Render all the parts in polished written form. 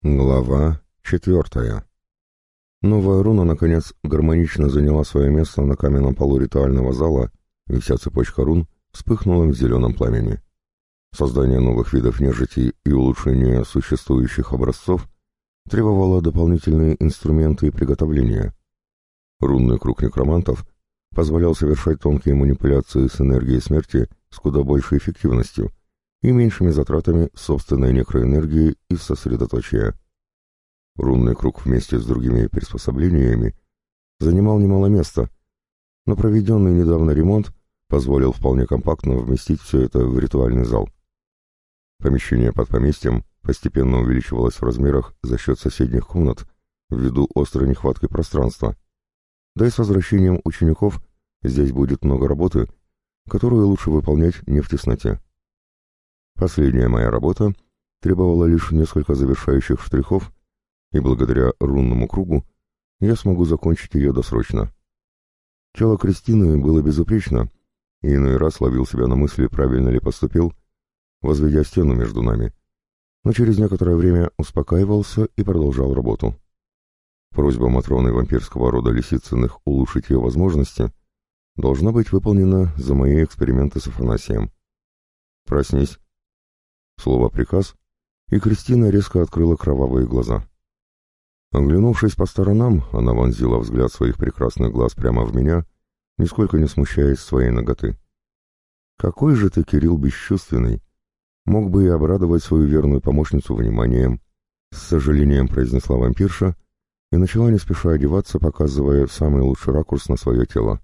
Глава 4. Новая руна, наконец, гармонично заняла свое место на каменном полу ритуального зала, и вся цепочка рун вспыхнула в зеленом пламени. Создание новых видов нежити и улучшение существующих образцов требовало дополнительные инструменты и приготовления. Рунный круг некромантов позволял совершать тонкие манипуляции с энергией смерти с куда большей эффективностью и меньшими затратами собственной некроэнергии и сосредоточия. Рунный круг вместе с другими приспособлениями занимал немало места, но проведенный недавно ремонт позволил вполне компактно вместить все это в ритуальный зал. Помещение под поместьем постепенно увеличивалось в размерах за счет соседних комнат ввиду острой нехватки пространства, да и с возвращением учеников здесь будет много работы, которую лучше выполнять не в тесноте. Последняя моя работа требовала лишь несколько завершающих штрихов, и благодаря рунному кругу я смогу закончить ее досрочно. Тело Кристины было безупречно, и иной раз ловил себя на мысли, правильно ли поступил, возведя стену между нами, но через некоторое время успокаивался и продолжал работу. Просьба Матроны вампирского рода Лисицыных улучшить ее возможности должна быть выполнена за мои эксперименты с Афанасием. «Проснись!» Слово «приказ», и Кристина резко открыла кровавые глаза. Оглянувшись по сторонам, она вонзила взгляд своих прекрасных глаз прямо в меня, нисколько не смущаясь своей наготы. «Какой же ты, Кирилл, бесчувственный! Мог бы и обрадовать свою верную помощницу вниманием!» С сожалением произнесла вампирша и начала не спеша одеваться, показывая самый лучший ракурс на свое тело.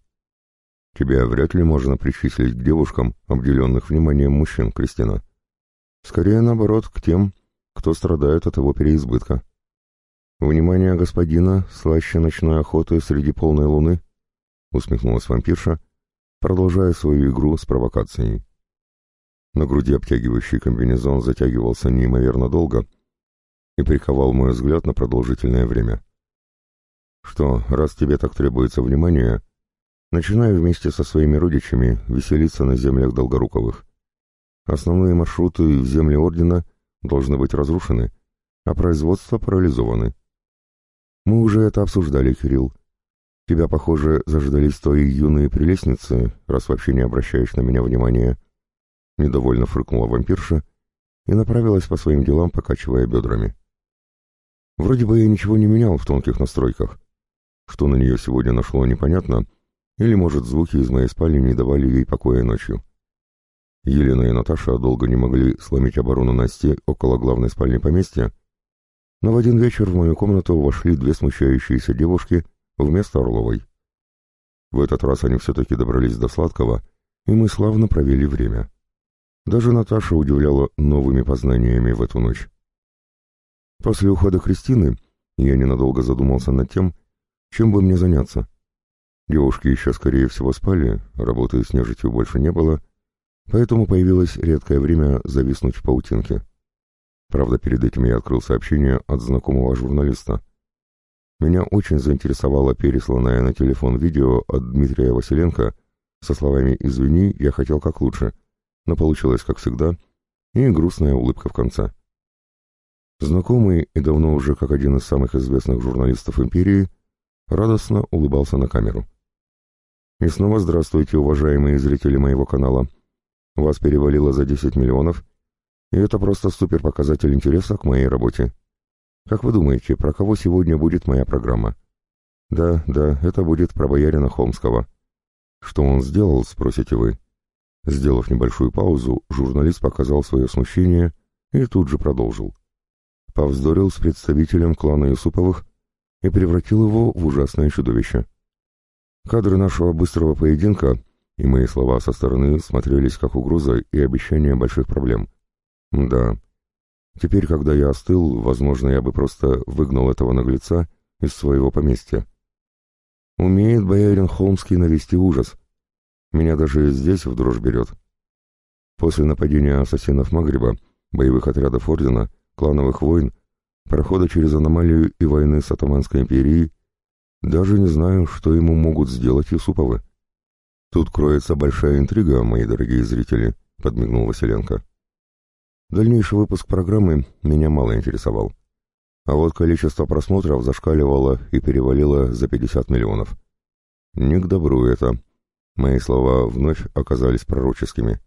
«Тебя вряд ли можно причислить к девушкам, обделенных вниманием мужчин, Кристина. Скорее, наоборот, к тем, кто страдает от его переизбытка. Внимание господина слаще ночной охоты среди полной луны», — усмехнулась вампирша, продолжая свою игру с провокацией. На груди обтягивающий комбинезон затягивался неимоверно долго и приковал мой взгляд на продолжительное время. «Что, раз тебе так требуется внимание, начинай вместе со своими родичами веселиться на землях Долгоруковых. Основные маршруты в земли Ордена должны быть разрушены, а производства парализованы. Мы уже это обсуждали, Кирилл. Тебя, похоже, заждались твои юные прелестницы, раз вообще не обращаешь на меня внимания». Недовольно фыркнула вампирша и направилась по своим делам, покачивая бедрами. Вроде бы я ничего не менял в тонких настройках. Что на нее сегодня нашло, непонятно, или, может, звуки из моей спальни не давали ей покоя ночью. Елена и Наташа долго не могли сломить оборону Насти около главной спальни поместья, но в один вечер в мою комнату вошли две смущающиеся девушки вместо Орловой. В этот раз они все-таки добрались до сладкого, и мы славно провели время. Даже Наташа удивляла новыми познаниями в эту ночь. После ухода Кристины я ненадолго задумался над тем, чем бы мне заняться. Девушки еще, скорее всего, спали, работы с нежитью больше не было, поэтому появилось редкое время зависнуть в паутинке. Правда, перед этим я открыл сообщение от знакомого журналиста. Меня очень заинтересовало пересланное на телефон видео от Дмитрия Василенко со словами «Извини, я хотел как лучше», но получилось как всегда, и грустная улыбка в конце. Знакомый и давно уже как один из самых известных журналистов империи радостно улыбался на камеру. «И снова здравствуйте, уважаемые зрители моего канала. Вас перевалило за 10 миллионов, и это просто супер показатель интереса к моей работе. Как вы думаете, про кого сегодня будет моя программа?» Да, это будет про боярина Холмского. «Что он сделал?» — спросите вы. Сделав небольшую паузу, журналист показал свое смущение и тут же продолжил. Повздорил с представителем клана Юсуповых и превратил его в ужасное чудовище. Кадры нашего быстрого поединка и мои слова со стороны смотрелись как угроза и обещание больших проблем. Да, теперь, когда я остыл, возможно, я бы просто выгнал этого наглеца из своего поместья. Умеет боярин Холмский навести ужас. Меня даже здесь в дрожь берет. После нападения ассасинов Магриба, боевых отрядов Ордена, клановых войн, прохода через аномалию и войны с Отtomанской империей, даже не знаю, что ему могут сделать Юсуповы. Тут кроется большая интрига, мои дорогие зрители, подмигнул Василенко. Дальнейший выпуск программы меня мало интересовал. А вот количество просмотров зашкаливало и перевалило за 50 миллионов. Не к добру это. Мои слова вновь оказались пророческими.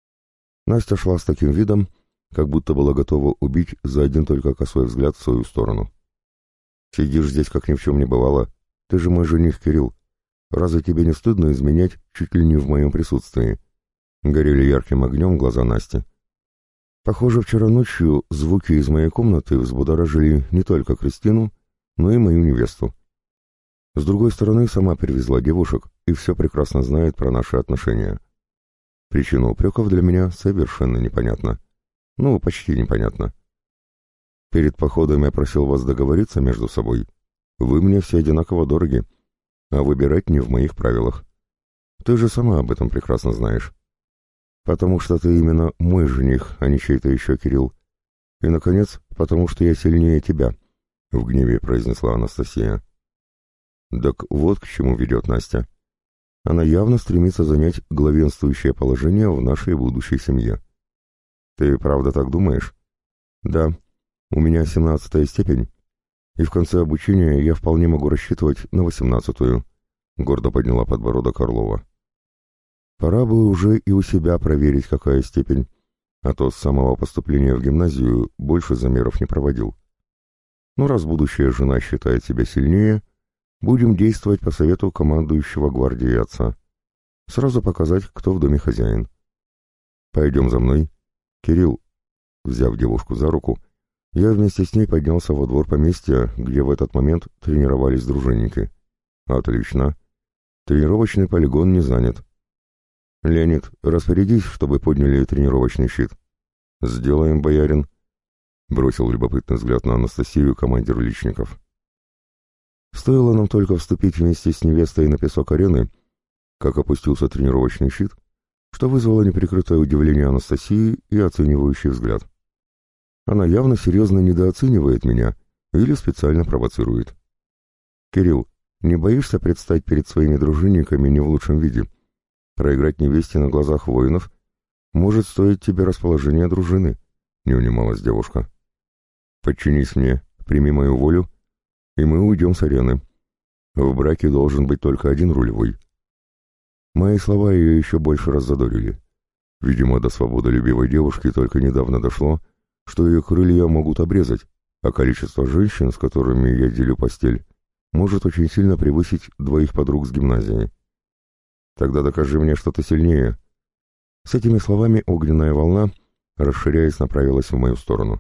Настя шла с таким видом, как будто была готова убить за один только косой взгляд в свою сторону. «Сидишь здесь, как ни в чем не бывало. Ты же мой жених, Кирилл. Разве тебе не стыдно изменять чуть ли не в моем присутствии?» Горели ярким огнем глаза Насти. Похоже, вчера ночью звуки из моей комнаты взбудоражили не только Кристину, но и мою невесту. С другой стороны, сама привезла девушек и все прекрасно знает про наши отношения. Причина упреков для меня совершенно непонятна. Ну, почти непонятно. Перед походом я просил вас договориться между собой. Вы мне все одинаково дороги, а выбирать не в моих правилах. Ты же сама об этом прекрасно знаешь. Потому что ты именно мой жених, а не чей-то еще, Кирилл. И, наконец, потому что я сильнее тебя, — в гневе произнесла Анастасия. Так вот к чему ведет Настя. Она явно стремится занять главенствующее положение в нашей будущей семье. Ты правда так думаешь? Да, у меня 17-я степень, и в конце обучения я вполне могу рассчитывать на 18-ю, — гордо подняла подбородок Орлова. Пора бы уже и у себя проверить, какая степень, а то с самого поступления в гимназию больше замеров не проводил. Но раз будущая жена считает себя сильнее, будем действовать по совету командующего гвардии отца. Сразу показать, кто в доме хозяин. Пойдем за мной. Кирилл, взяв девушку за руку, я вместе с ней поднялся во двор поместья, где в этот момент тренировались дружинники. Отлично. Тренировочный полигон не занят. «Леонид, распорядись, чтобы подняли тренировочный щит». «Сделаем, боярин», — бросил любопытный взгляд на Анастасию командир личников. Стоило нам только вступить вместе с невестой на песок арены, как опустился тренировочный щит, что вызвало неприкрытое удивление Анастасии и оценивающий взгляд. Она явно серьезно недооценивает меня или специально провоцирует. «Кирилл, не боишься предстать перед своими дружинниками не в лучшем виде? Проиграть невесте на глазах воинов может стоить тебе расположения дружины», — не унималась девушка. «Подчинись мне, прими мою волю, и мы уйдем с арены. В браке должен быть только один рулевой». Мои слова ее еще больше раззадорили. Видимо, до свободолюбивой девушки только недавно дошло, что ее крылья могут обрезать, а количество женщин, с которыми я делю постель, может очень сильно превысить двоих подруг с гимназии. «Тогда докажи мне, что ты сильнее». С этими словами огненная волна, расширяясь, направилась в мою сторону.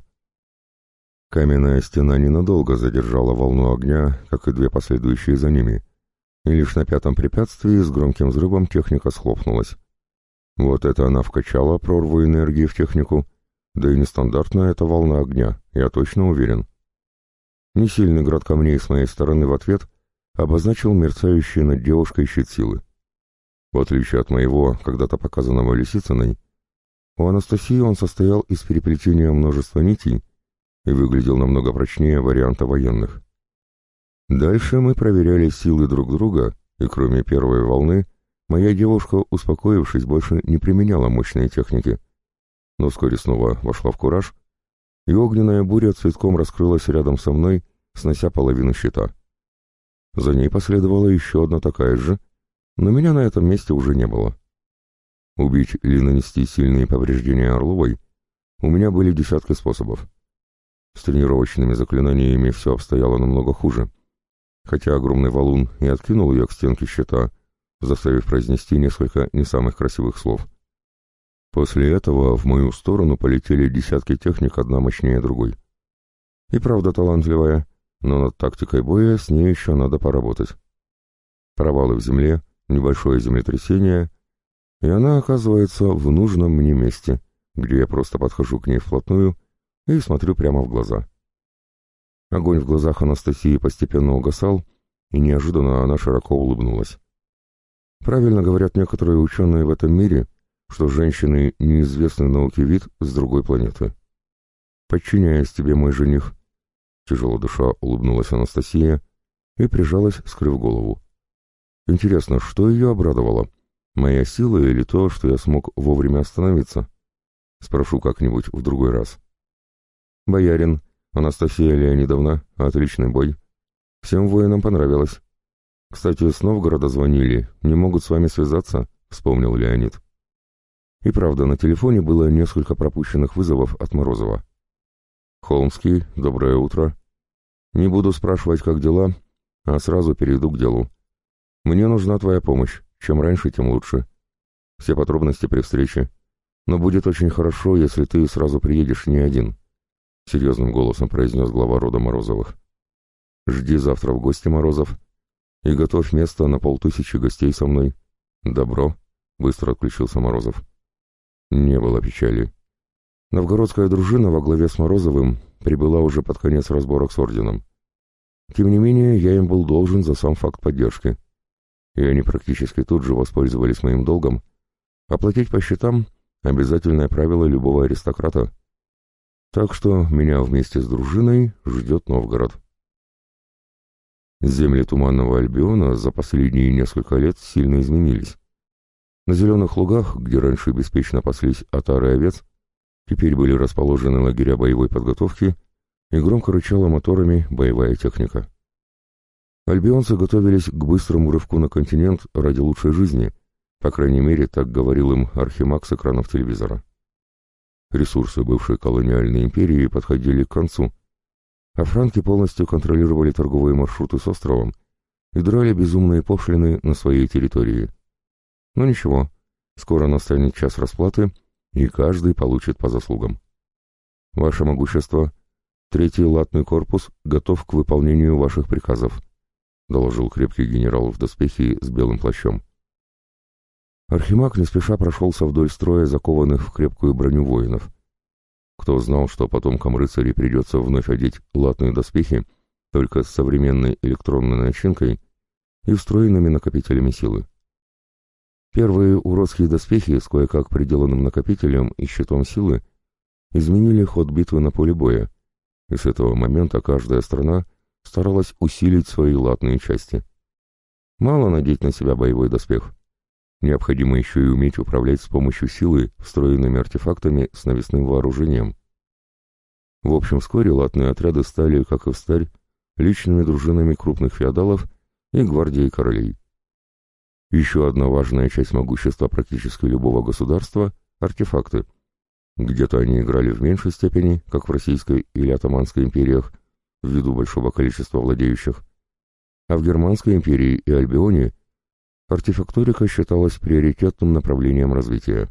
Каменная стена ненадолго задержала волну огня, как и две последующие за ними, и лишь на пятом препятствии с громким взрывом техника схлопнулась. Вот это она вкачала прорву энергии в технику, да и нестандартная эта волна огня, я точно уверен. Несильный град камней с моей стороны в ответ обозначил мерцающий над девушкой щит силы. В отличие от моего, когда-то показанного Лисицыной, у Анастасии он состоял из переплетения множества нитей и выглядел намного прочнее варианта военных. Дальше мы проверяли силы друг друга, и кроме первой волны, моя девушка, успокоившись, больше не применяла мощные техники, но вскоре снова вошла в кураж, и огненная буря цветком раскрылась рядом со мной, снося половину щита. За ней последовала еще одна такая же, но меня на этом месте уже не было. Убить или нанести сильные повреждения Орловой у меня были десятки способов. С тренировочными заклинаниями все обстояло намного хуже, хотя огромный валун и откинул ее к стенке щита, заставив произнести несколько не самых красивых слов. После этого в мою сторону полетели десятки техник, одна мощнее другой. И правда талантливая, но над тактикой боя с ней еще надо поработать. Провалы в земле, небольшое землетрясение, и она оказывается в нужном мне месте, где я просто подхожу к ней вплотную и смотрю прямо в глаза. Огонь в глазах Анастасии постепенно угасал, и неожиданно она широко улыбнулась. Правильно говорят некоторые ученые в этом мире, что женщины — неизвестный науке вид с другой планеты. «Подчиняюсь тебе, мой жених», — тяжело дыша улыбнулась Анастасия и прижалась, скрыв голову. Интересно, что ее обрадовало? Моя сила или то, что я смог вовремя остановиться? Спрошу как-нибудь в другой раз. «Боярин, Анастасия Леонидовна, отличный бой. Всем воинам понравилось. Кстати, с Новгорода звонили, не могут с вами связаться, вспомнил Леонид. И правда, на телефоне было несколько пропущенных вызовов от Морозова. Холмский, доброе утро. Не буду спрашивать, как дела, а сразу перейду к делу. Мне нужна твоя помощь, чем раньше, тем лучше. Все подробности при встрече. Но будет очень хорошо, если ты сразу приедешь не один, — серьезным голосом произнес глава рода Морозовых. Жди завтра в гости, Морозов, и готовь место на 500 гостей со мной. Добро, — быстро отключился Морозов. Не было печали. Новгородская дружина во главе с Морозовым прибыла уже под конец разборок с орденом. Тем не менее, я им был должен за сам факт поддержки. И они практически тут же воспользовались моим долгом. Оплатить по счетам — обязательное правило любого аристократа. Так что меня вместе с дружиной ждет Новгород. Земли Туманного Альбиона за последние несколько лет сильно изменились. На зеленых лугах, где раньше беспечно паслись отары овец, теперь были расположены лагеря боевой подготовки и громко рычала моторами боевая техника. Альбионцы готовились к быстрому рывку на континент ради лучшей жизни, по крайней мере, так говорил им архимаг с экранов телевизора. Ресурсы бывшей колониальной империи подходили к концу, а франки полностью контролировали торговые маршруты с островом и драли безумные пошлины на своей территории. Но ничего, скоро настанет час расплаты, и каждый получит по заслугам. Ваше могущество, 3-й латный корпус готов к выполнению ваших приказов, доложил крепкий генерал в доспехе с белым плащом. Архимаг не спеша прошелся вдоль строя закованных в крепкую броню воинов. Кто знал, что потомкам рыцарей придется вновь одеть латные доспехи, только с современной электронной начинкой и встроенными накопителями силы. Первые уродские доспехи с кое-как приделанным накопителем и щитом силы изменили ход битвы на поле боя, и с этого момента каждая страна старалась усилить свои латные части. Мало надеть на себя боевой доспех. Необходимо еще и уметь управлять с помощью силы встроенными артефактами с навесным вооружением. В общем, вскоре латные отряды стали, как и встарь, личными дружинами крупных феодалов и гвардией королей. Еще одна важная часть могущества практически любого государства — артефакты. Где-то они играли в меньшей степени, как в Российской или Отtomанской империях, ввиду большого количества владеющих, а в Германской империи и Альбионе артефакторика считалась приоритетным направлением развития.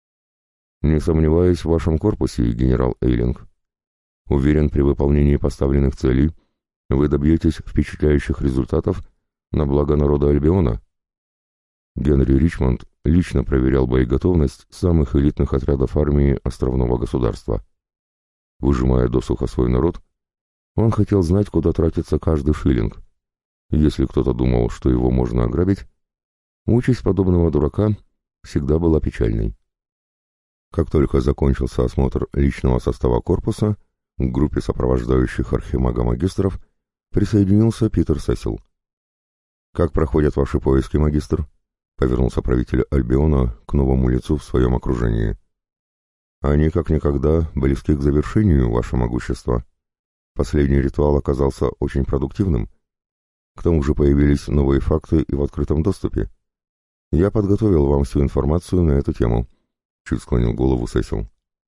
Не сомневаюсь в вашем корпусе, генерал Эйлинг. Уверен, при выполнении поставленных целей вы добьетесь впечатляющих результатов на благо народа Альбиона. Генри Ричмонд лично проверял боеготовность самых элитных отрядов армии островного государства. Выжимая досуха свой народ, он хотел знать, куда тратится каждый шиллинг. Если кто-то думал, что его можно ограбить, участь подобного дурака всегда была печальной. Как только закончился осмотр личного состава корпуса, к группе сопровождающих архимага-магистров присоединился Питер Сесил. «Как проходят ваши поиски, магистр?» — повернулся правитель Альбиона к новому лицу в своем окружении. «Они как никогда близки к завершению, ваше могущество. Последний ритуал оказался очень продуктивным. К тому же появились новые факты и в открытом доступе. Я подготовил вам всю информацию на эту тему», — чуть склонил голову Сесил.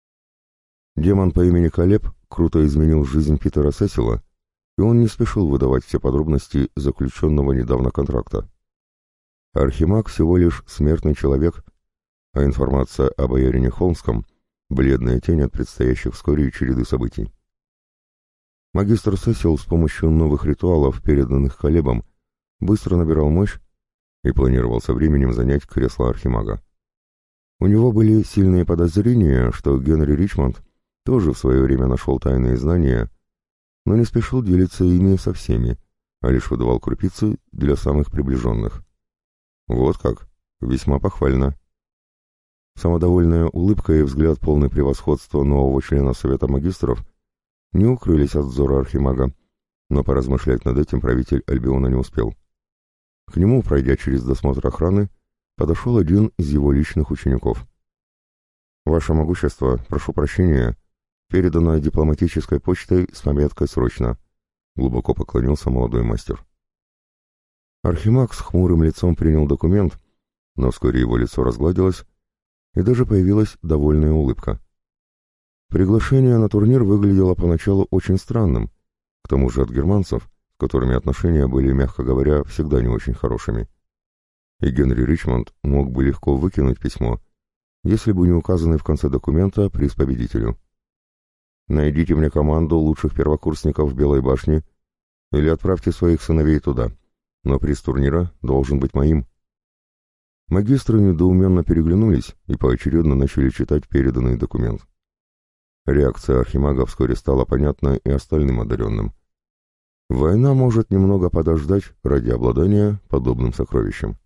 Демон по имени Калеб круто изменил жизнь Питера Сесила, и он не спешил выдавать все подробности заключенного недавно контракта. Архимаг всего лишь смертный человек, а информация о боярине Холмском — бледная тень от предстоящих вскоре череды событий. Магистр Сесил с помощью новых ритуалов, переданных Калебом, быстро набирал мощь и планировал со временем занять кресло архимага. У него были сильные подозрения, что Генри Ричмонд тоже в свое время нашел тайные знания, но не спешил делиться ими со всеми, а лишь выдавал крупицы для самых приближенных. Вот как, весьма похвально. Самодовольная улыбка и взгляд полный превосходства нового члена Совета магистров не укрылись от взора архимага, но поразмышлять над этим правитель Альбиона не успел. К нему, пройдя через досмотр охраны, подошел один из его личных учеников. «Ваше могущество, прошу прощения, передано дипломатической почтой с пометкой «Срочно», — глубоко поклонился молодой мастер. Архимаг с хмурым лицом принял документ, но вскоре его лицо разгладилось, и даже появилась довольная улыбка. Приглашение на турнир выглядело поначалу очень странным, к тому же от германцев, с которыми отношения были, мягко говоря, всегда не очень хорошими. И Генри Ричмонд мог бы легко выкинуть письмо, если бы не указанный в конце документа приз победителю. «Найдите мне команду лучших первокурсников в Белой башне или отправьте своих сыновей туда, но приз турнира должен быть моим». Магистры недоуменно переглянулись и поочередно начали читать переданный документ. Реакция архимага вскоре стала понятна и остальным одаренным. Война может немного подождать ради обладания подобным сокровищем.